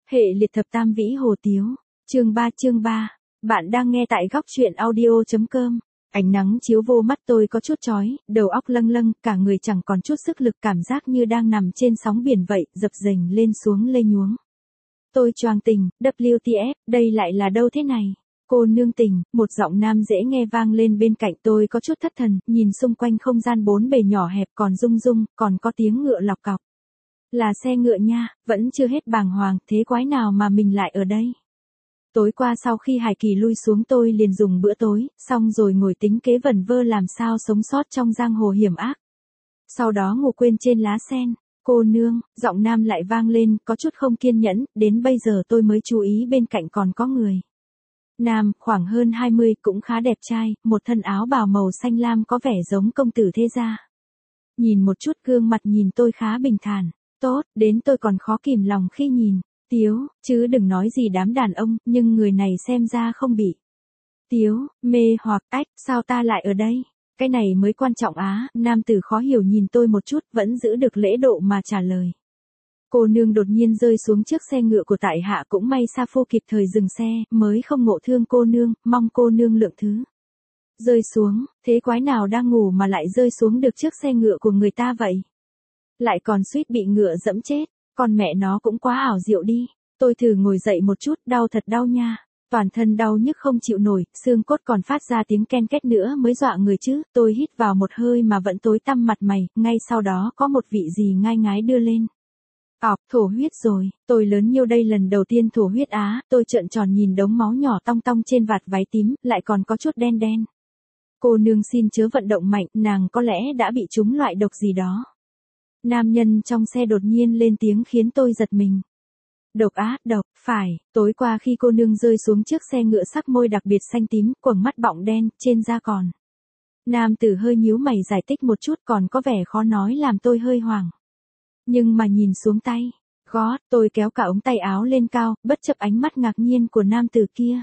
Hệ liệt thập tam vĩ hồ tiếu. Chương 3. Bạn đang nghe tại góc truyện audio.com. Ánh nắng chiếu vô mắt tôi có chút chói, đầu óc lâng lâng, cả người chẳng còn chút sức lực, cảm giác như đang nằm trên sóng biển vậy, dập dềnh lên xuống lê nhuống. Tôi choàng tỉnh, WTF, đây lại là đâu thế này? Cô nương tỉnh, một giọng nam dễ nghe vang lên bên cạnh. Tôi có chút thất thần, nhìn xung quanh không gian bốn bề nhỏ hẹp còn rung rung, còn có tiếng ngựa lọc cọc. Là xe ngựa nha, vẫn chưa hết bàng hoàng, thế quái nào mà mình lại ở đây? Tối qua sau khi Hải Kỳ lui xuống tôi liền dùng bữa tối, xong rồi ngồi tính kế vẩn vơ làm sao sống sót trong giang hồ hiểm ác. Sau đó ngủ quên trên lá sen. Cô nương, giọng nam lại vang lên, có chút không kiên nhẫn, đến bây giờ tôi mới chú ý bên cạnh còn có người. Nam, khoảng hơn 20, cũng khá đẹp trai, một thân áo bào màu xanh lam có vẻ giống công tử thế gia. Nhìn một chút gương mặt nhìn tôi khá bình thản. Tốt, đến tôi còn khó kìm lòng khi nhìn. Tiếu, chứ đừng nói gì đám đàn ông, nhưng người này xem ra không bị. Tiếu, mê hoặc, ách, sao ta lại ở đây? Cái này mới quan trọng á. Nam tử khó hiểu nhìn tôi một chút, vẫn giữ được lễ độ mà trả lời. Cô nương đột nhiên rơi xuống trước xe ngựa của tại hạ, cũng may Sa Phu kịp thời dừng xe, mới không ngộ thương cô nương, mong cô nương lượng thứ. Rơi xuống, thế quái nào đang ngủ mà lại rơi xuống được trước xe ngựa của người ta vậy? Lại còn suýt bị ngựa dẫm chết, con mẹ nó cũng quá ảo diệu đi. Tôi thử ngồi dậy một chút, đau thật đau nha. Toàn thân đau nhức không chịu nổi, xương cốt còn phát ra tiếng ken két nữa mới dọa người chứ. Tôi hít vào một hơi mà vẫn tối tăm mặt mày, ngay sau đó có một vị gì ngai ngái đưa lên. Thổ huyết rồi, tôi lớn nhiêu đây lần đầu tiên thổ huyết á. Tôi trợn tròn nhìn đống máu nhỏ tong tong trên vạt váy tím, lại còn có chút đen đen. Cô nương xin chớ vận động mạnh, nàng có lẽ đã bị trúng loại độc gì đó. Nam nhân trong xe đột nhiên lên tiếng khiến tôi giật mình. Độc á, độc, phải, tối qua khi cô nương rơi xuống trước xe ngựa sắc môi đặc biệt xanh tím, quầng mắt bọng đen, trên da còn. Nam tử hơi nhíu mày giải thích một chút, còn có vẻ khó nói làm tôi hơi hoảng. Nhưng mà nhìn xuống tay, gót, tôi kéo cả ống tay áo lên cao, bất chấp ánh mắt ngạc nhiên của nam tử kia.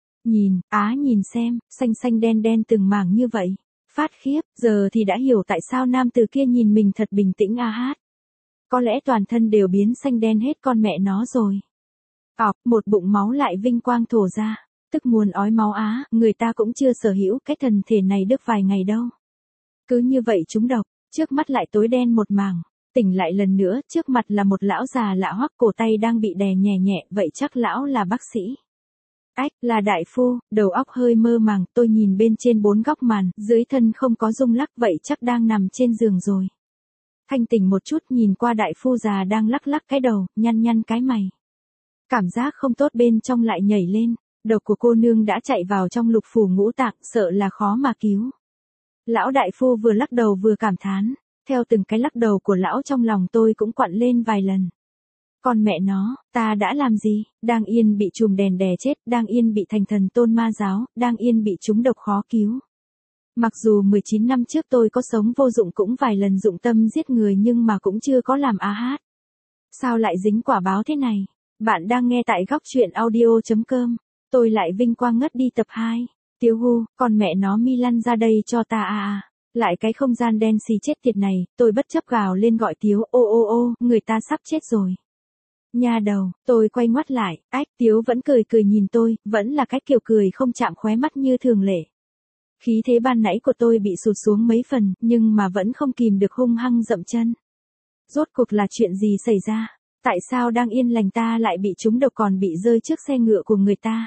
Nhìn xem, xanh xanh đen đen từng mảng như vậy. Phát khiếp, giờ thì đã hiểu tại sao nam tử kia nhìn mình thật bình tĩnh a hát. Có lẽ toàn thân đều biến xanh đen hết con mẹ nó rồi. Một bụng máu lại vinh quang thổ ra, tức muốn ói máu á, người ta cũng chưa sở hữu cái thần thể này được vài ngày đâu. Cứ như vậy trúng độc, trước mắt lại tối đen một mảng, tỉnh lại lần nữa, trước mặt là một lão già lạ hoắc, cổ tay đang bị đè nhẹ nhẹ, vậy chắc lão là bác sĩ. Là đại phu, đầu óc hơi mơ màng, tôi nhìn bên trên bốn góc màn, dưới thân không có rung lắc, vậy chắc đang nằm trên giường rồi. Thanh tỉnh một chút nhìn qua đại phu già đang lắc lắc cái đầu, nhăn nhăn cái mày. Cảm giác không tốt bên trong lại nhảy lên, độc của cô nương đã chạy vào trong lục phủ ngũ tạng, sợ là khó mà cứu. Lão đại phu vừa lắc đầu vừa cảm thán, theo từng cái lắc đầu của lão trong lòng tôi cũng quặn lên vài lần. Con mẹ nó, ta đã làm gì? Đang yên bị chùm đèn đè chết, đang yên bị thành thần tôn ma giáo, đang yên bị trúng độc khó cứu. Mặc dù 19 năm trước tôi có sống vô dụng cũng vài lần dụng tâm giết người nhưng mà cũng chưa có làm á hát. Sao lại dính quả báo thế này? Bạn đang nghe tại góc truyện audio.com. Tôi lại vinh quang ngất đi tập 2. Tiếu hu, con mẹ nó mi lăn ra đây cho ta à. Lại cái không gian đen xì chết tiệt này, tôi bất chấp gào lên gọi Tiếu, ô, người ta sắp chết rồi. Nha đầu, tôi quay ngoắt lại, Tiếu vẫn cười cười nhìn tôi, vẫn là cái kiểu cười không chạm khóe mắt như thường lệ. Khí thế ban nãy của tôi bị sụt xuống mấy phần, nhưng mà vẫn không kìm được hung hăng dậm chân. Rốt cuộc là chuyện gì xảy ra? Tại sao đang yên lành ta lại bị trúng độc còn bị rơi trước xe ngựa của người ta?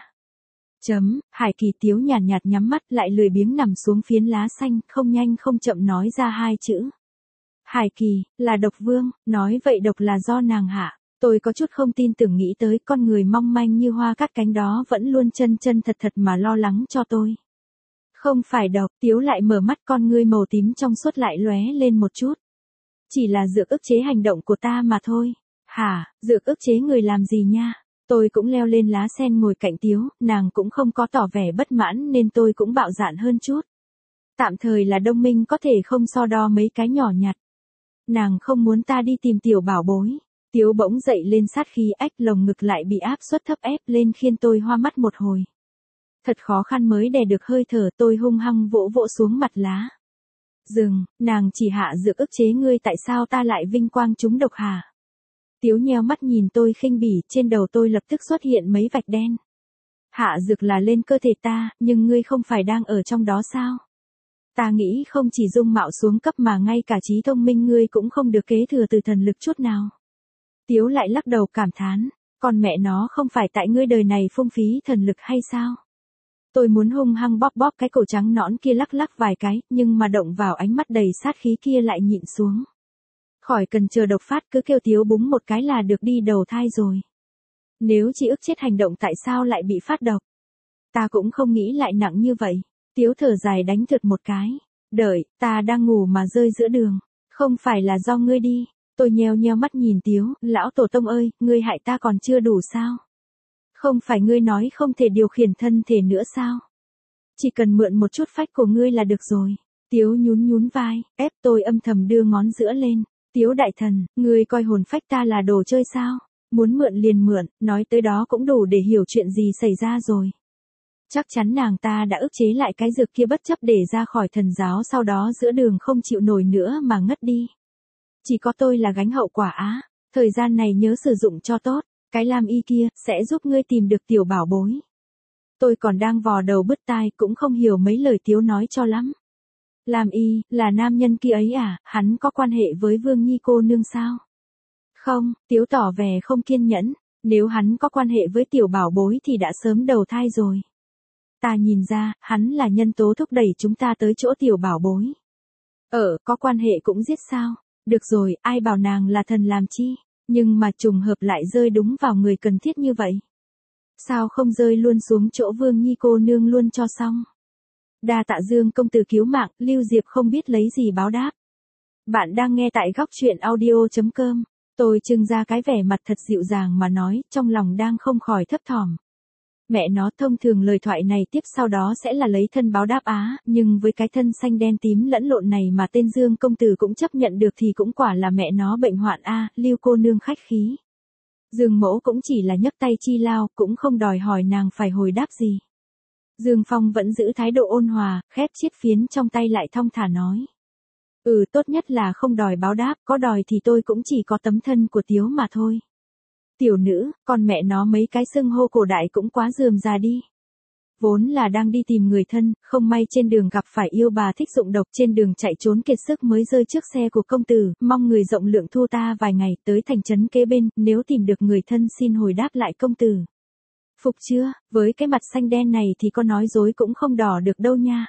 Hải Kỳ Tiếu nhàn nhạt nhắm mắt lại lười biếng nằm xuống phiến lá xanh, không nhanh không chậm nói ra hai chữ. Hải Kỳ, là độc vương, nói vậy độc là do nàng hạ. Tôi có chút không tin tưởng nghĩ tới con người mong manh như hoa cắt cánh đó vẫn luôn chân chân thật thật mà lo lắng cho tôi. Không phải độc, Tiếu lại mở mắt, con ngươi màu tím trong suốt lại lóe lên một chút. Chỉ là dược ức chế hành động của ta mà thôi. Hả, dược ức chế người làm gì nha? Tôi cũng leo lên lá sen ngồi cạnh Tiếu, nàng cũng không có tỏ vẻ bất mãn nên tôi cũng bạo dạn hơn chút. Tạm thời là đồng minh có thể không so đo mấy cái nhỏ nhặt. Nàng không muốn ta đi tìm tiểu bảo bối. Tiếu bỗng dậy lên sát khí, lồng ngực lại bị áp suất thấp ép lên khiến tôi hoa mắt một hồi. Thật khó khăn mới đè được hơi thở, tôi hung hăng vỗ vỗ xuống mặt lá. Dừng, nàng chỉ hạ dược ức chế ngươi, tại sao ta lại vinh quang trúng độc hả? Tiếu nheo mắt nhìn tôi khinh bỉ, trên đầu tôi lập tức xuất hiện mấy vạch đen. Hạ dược là lên cơ thể ta, nhưng ngươi không phải đang ở trong đó sao? Ta nghĩ không chỉ dung mạo xuống cấp mà ngay cả trí thông minh ngươi cũng không được kế thừa từ thần lực chút nào. Tiếu lại lắc đầu cảm thán, còn mẹ nó không phải tại ngươi đời này phung phí thần lực hay sao? Tôi muốn hung hăng bóp bóp cái cổ trắng nõn kia lắc lắc vài cái, nhưng mà động vào ánh mắt đầy sát khí kia lại nhịn xuống. Khỏi cần chờ độc phát, cứ kêu Tiếu búng một cái là được đi đầu thai rồi. Nếu chỉ ức chết hành động tại sao lại bị phát độc? Ta cũng không nghĩ lại nặng như vậy. Tiếu thở dài đánh thượt một cái. Đợi, ta đang ngủ mà rơi giữa đường. Không phải là do ngươi đi. Tôi nheo nheo mắt nhìn Tiếu, lão tổ tông ơi, ngươi hại ta còn chưa đủ sao? Không phải ngươi nói không thể điều khiển thân thể nữa sao? Chỉ cần mượn một chút phách của ngươi là được rồi. Tiếu nhún nhún vai, ép tôi âm thầm đưa ngón giữa lên. Tiếu đại thần, ngươi coi hồn phách ta là đồ chơi sao? Muốn mượn liền mượn, nói tới đó cũng đủ để hiểu chuyện gì xảy ra rồi. Chắc chắn nàng ta đã ức chế lại cái dược kia bất chấp để ra khỏi thần giáo, sau đó giữa đường không chịu nổi nữa mà ngất đi. Chỉ có tôi là gánh hậu quả á, thời gian này nhớ sử dụng cho tốt, cái lam y kia sẽ giúp ngươi tìm được tiểu bảo bối. Tôi còn đang vò đầu bứt tai cũng không hiểu mấy lời Tiếu nói cho lắm. Lam y, là nam nhân kia ấy à, hắn có quan hệ với Vương Nhi cô nương sao? Không, Tiếu tỏ vẻ không kiên nhẫn, nếu hắn có quan hệ với tiểu bảo bối thì đã sớm đầu thai rồi. Ta nhìn ra, hắn là nhân tố thúc đẩy chúng ta tới chỗ tiểu bảo bối. Có quan hệ cũng giết sao? Được rồi, ai bảo nàng là thần làm chi? Nhưng mà trùng hợp lại rơi đúng vào người cần thiết như vậy. Sao không rơi luôn xuống chỗ Vương Nhi cô nương luôn cho xong? Đa tạ Dương công tử cứu mạng, Lưu Diệp không biết lấy gì báo đáp. Bạn đang nghe tại góc truyện audio.com. Tôi trưng ra cái vẻ mặt thật dịu dàng mà nói, trong lòng đang không khỏi thấp thỏm. Mẹ nó, thông thường lời thoại này tiếp sau đó sẽ là lấy thân báo đáp á, nhưng với cái thân xanh đen tím lẫn lộn này mà tên Dương công tử cũng chấp nhận được thì cũng quả là mẹ nó bệnh hoạn a. Lưu cô nương khách khí. Dương mẫu cũng chỉ là nhấc tay chi lao, cũng không đòi hỏi nàng phải hồi đáp gì. Dương Phong vẫn giữ thái độ ôn hòa, khép chiếc phiến trong tay lại thong thả nói. Tốt nhất là không đòi báo đáp, có đòi thì tôi cũng chỉ có tấm thân của Tiếu mà thôi. Tiểu nữ, con mẹ nó mấy cái xưng hô cổ đại cũng quá rườm rà đi. Vốn là đang đi tìm người thân, không may trên đường gặp phải yêu bà thích dụng độc, trên đường chạy trốn kiệt sức mới rơi trước xe của công tử, mong người rộng lượng thu ta vài ngày, tới thành trấn kế bên, nếu tìm được người thân xin hồi đáp lại công tử. Phục chưa, với cái mặt xanh đen này thì có nói dối cũng không đỏ được đâu nha.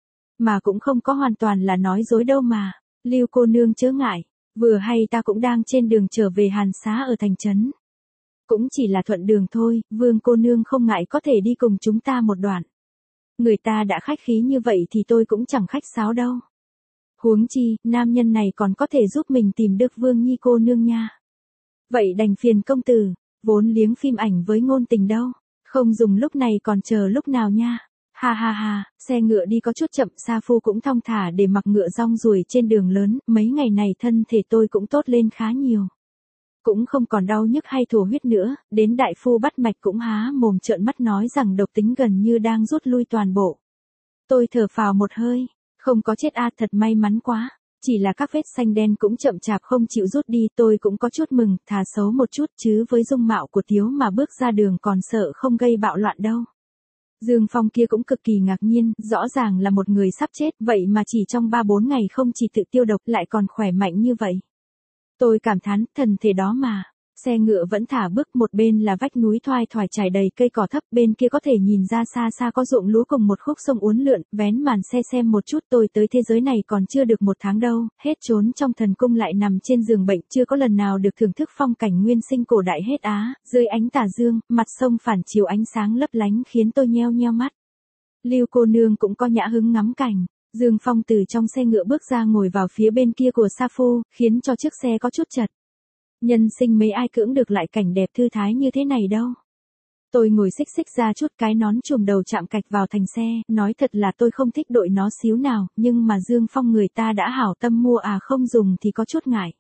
Mà cũng không có hoàn toàn là nói dối đâu mà. Lưu cô nương chớ ngại, vừa hay ta cũng đang trên đường trở về Hàn Xá ở thành trấn. Cũng chỉ là thuận đường thôi, Vương cô nương không ngại có thể đi cùng chúng ta một đoạn. Người ta đã khách khí như vậy thì tôi cũng chẳng khách sáo đâu. Huống chi, nam nhân này còn có thể giúp mình tìm được Vương Nhi cô nương nha. Vậy đành phiền công tử, vốn liếng phim ảnh với ngôn tình đâu, không dùng lúc này còn chờ lúc nào nha. Ha ha ha, xe ngựa đi có chút chậm, Sa Phu cũng thong thả để mặc ngựa rong ruổi trên đường lớn, mấy ngày này thân thể tôi cũng tốt lên khá nhiều. Cũng không còn đau nhức hay thổ huyết nữa, đến đại phu bắt mạch cũng há mồm trợn mắt nói rằng độc tính gần như đang rút lui toàn bộ. Tôi thở phào một hơi, không có chết a, thật may mắn quá. Chỉ là các vết xanh đen cũng chậm chạp không chịu rút đi, tôi cũng có chút mừng, thà xấu một chút chứ với dung mạo của Tiếu mà bước ra đường còn sợ không gây bạo loạn đâu. Dương Phong kia cũng cực kỳ ngạc nhiên, rõ ràng là một người sắp chết, vậy mà chỉ trong 3-4 ngày không chỉ tự tiêu độc lại còn khỏe mạnh như vậy. Tôi cảm thán, thần thể đó mà. Xe ngựa vẫn thả bước, một bên là vách núi thoai thoải trải đầy cây cỏ thấp, bên kia có thể nhìn ra xa xa có ruộng lúa cùng một khúc sông uốn lượn, vén màn xe xem một chút. Tôi tới thế giới này còn chưa được 1 tháng đâu, hết trốn trong thần cung lại nằm trên giường bệnh, chưa có lần nào được thưởng thức phong cảnh nguyên sinh cổ đại hết á, dưới ánh tà dương, mặt sông phản chiếu ánh sáng lấp lánh khiến tôi nheo nheo mắt. Lưu cô nương cũng có nhã hứng ngắm cảnh. Dương Phong từ trong xe ngựa bước ra ngồi vào phía bên kia của Sa Phu, khiến cho chiếc xe có chút chật. Nhân sinh mấy ai cưỡng được lại cảnh đẹp thư thái như thế này đâu. Tôi ngồi xích xích ra chút, cái nón trùm đầu chạm cạch vào thành xe, nói thật là tôi không thích đội nó xíu nào, nhưng mà Dương Phong người ta đã hảo tâm mua à, không dùng thì có chút ngại.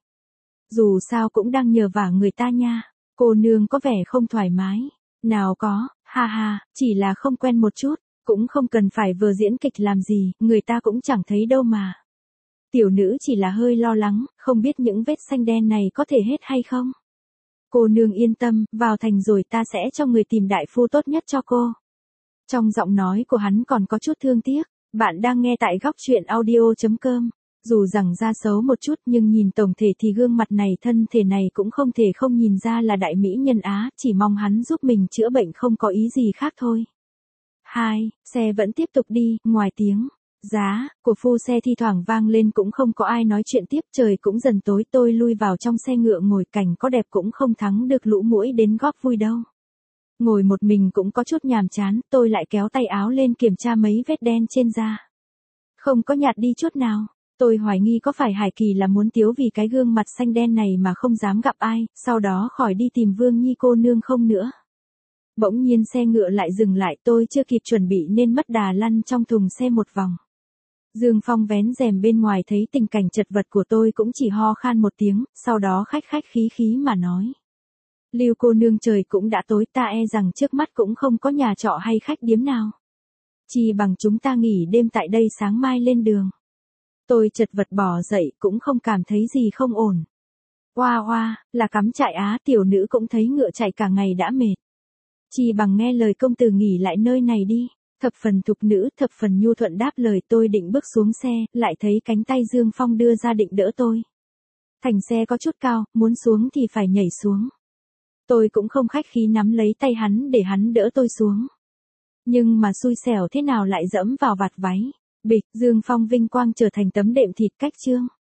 Dù sao cũng đang nhờ vả người ta nha. Cô nương có vẻ không thoải mái. Nào có, ha ha, chỉ là không quen một chút. Cũng không cần phải vờ diễn kịch làm gì, người ta cũng chẳng thấy đâu mà. Tiểu nữ chỉ là hơi lo lắng, không biết những vết xanh đen này có thể hết hay không? Cô nương yên tâm, vào thành rồi ta sẽ cho người tìm đại phu tốt nhất cho cô. Trong giọng nói của hắn còn có chút thương tiếc. Bạn đang nghe tại góc truyện audio.com. Dù rằng da xấu một chút nhưng nhìn tổng thể thì gương mặt này thân thể này cũng không thể không nhìn ra là đại mỹ nhân Á, chỉ mong hắn giúp mình chữa bệnh không có ý gì khác thôi. 2. Xe vẫn tiếp tục đi, ngoài tiếng giá của phu xe thi thoảng vang lên cũng không có ai nói chuyện tiếp, trời cũng dần tối, tôi lui vào trong xe ngựa ngồi, cảnh có đẹp cũng không thắng được lũ muỗi đến góp vui đâu. Ngồi một mình cũng có chút nhàm chán, tôi lại kéo tay áo lên kiểm tra mấy vết đen trên da. Không có nhạt đi chút nào. Tôi hoài nghi có phải Hải Kỳ là muốn tiếu vì cái gương mặt xanh đen này mà không dám gặp ai, sau đó khỏi đi tìm Vương Nhi cô nương không nữa. Bỗng nhiên xe ngựa lại dừng lại, tôi chưa kịp chuẩn bị nên mất đà lăn trong thùng xe một vòng. Dương Phong vén rèm bên ngoài thấy tình cảnh chật vật của tôi cũng chỉ ho khan một tiếng, sau đó khách khách khí khí mà nói. Lưu cô nương, trời cũng đã tối, ta e rằng trước mắt cũng không có nhà trọ hay khách điếm nào. Chỉ bằng chúng ta nghỉ đêm tại đây, sáng mai lên đường. Tôi chật vật bò dậy cũng không cảm thấy gì không ổn. Oa oa, là cắm trại Á, tiểu nữ cũng thấy ngựa chạy cả ngày đã mệt. Chỉ bằng nghe lời công tử nghỉ lại nơi này đi. Thập phần thục nữ, thập phần nhu thuận đáp lời. Tôi định bước xuống xe, lại thấy cánh tay Dương Phong đưa ra định đỡ tôi. Thành xe có chút cao, muốn xuống thì phải nhảy xuống. Tôi cũng không khách khí nắm lấy tay hắn để hắn đỡ tôi xuống. Nhưng mà xui xẻo thế nào lại dẫm vào vạt váy. Bịch, Dương Phong vinh quang trở thành tấm đệm thịt cách chương.